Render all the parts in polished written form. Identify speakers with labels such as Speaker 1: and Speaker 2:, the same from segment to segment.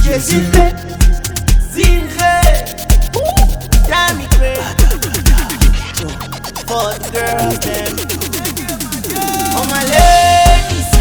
Speaker 1: Zinre, Zinre, damn it crazy. For the girls them, oh my ladies,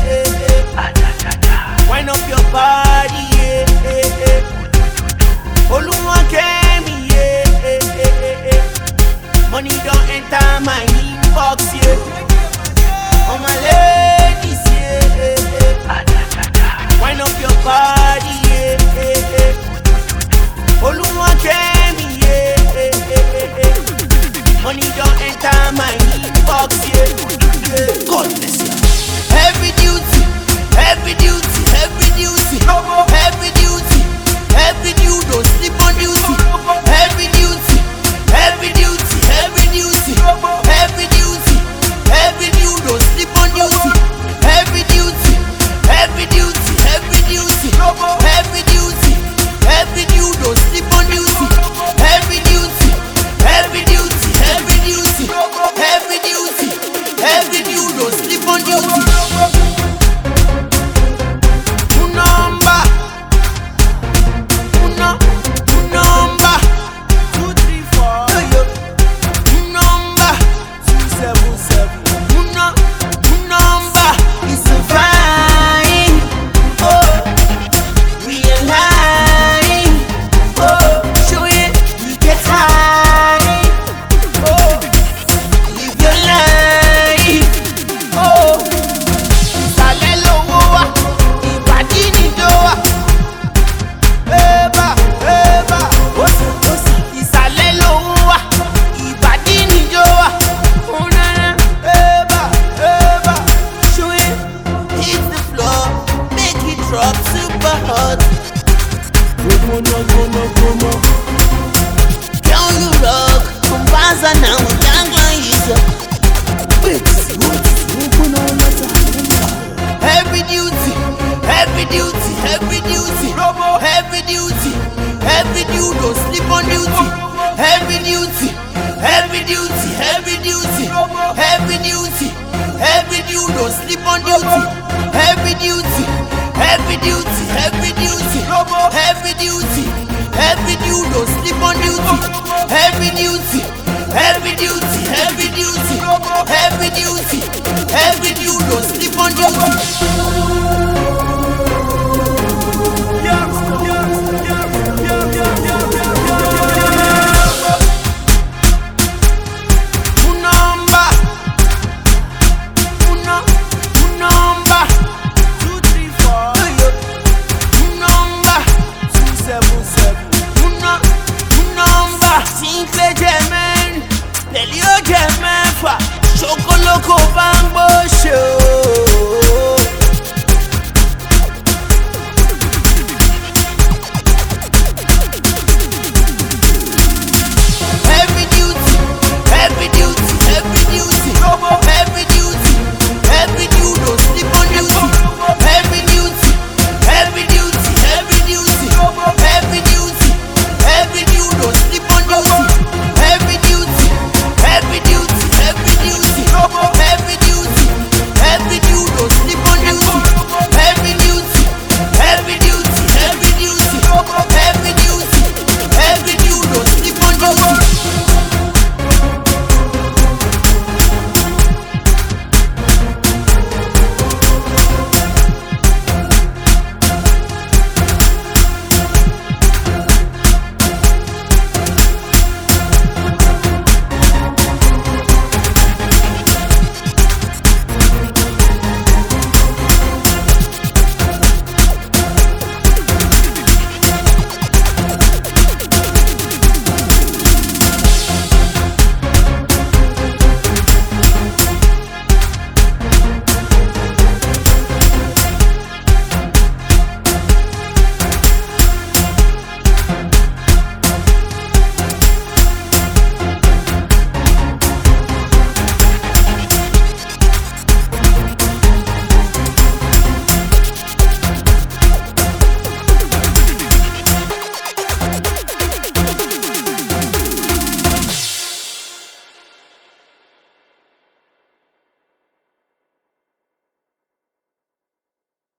Speaker 1: yeah. Wind up your body, yeah. Oluwa Kemi, yeah. Money don't enter my inbox, yeah. Oh my ladies, yeah. Wind up your body, yeah. Oluwa Kemi, yeah. Money don't enter my inbox, yeah. God bless you. Heavy duty, heavy duty, heavy duty, heavy duty, heavy duty, don't sleep on duty. Heavy duty, heavy duty, heavy duty, heavy duty, heavy duty, don't sleep on duty. Heavy duty, heavy duty, heavy duty, heavy duty, heavy duty, don't sleep on duty. Heavy duty, heavy duty, heavy duty, heavy duty, heavy duty, don't sleep on duty. Drop super hot. Can you rock? Kumbaza na utanga hizo. Heavy duty, heavy duty, heavy duty, heavy duty, heavy duty, don't sleep on duty. Heavy duty, heavy duty, heavy duty, heavy duty, heavy duty, don't sleep on duty. Heavy duty, heavy duty, heavy duty, heavy duty, heavy duty, don't sleep on duty. Heavy duty, heavy duty, heavy duty, heavy duty, heavy duty.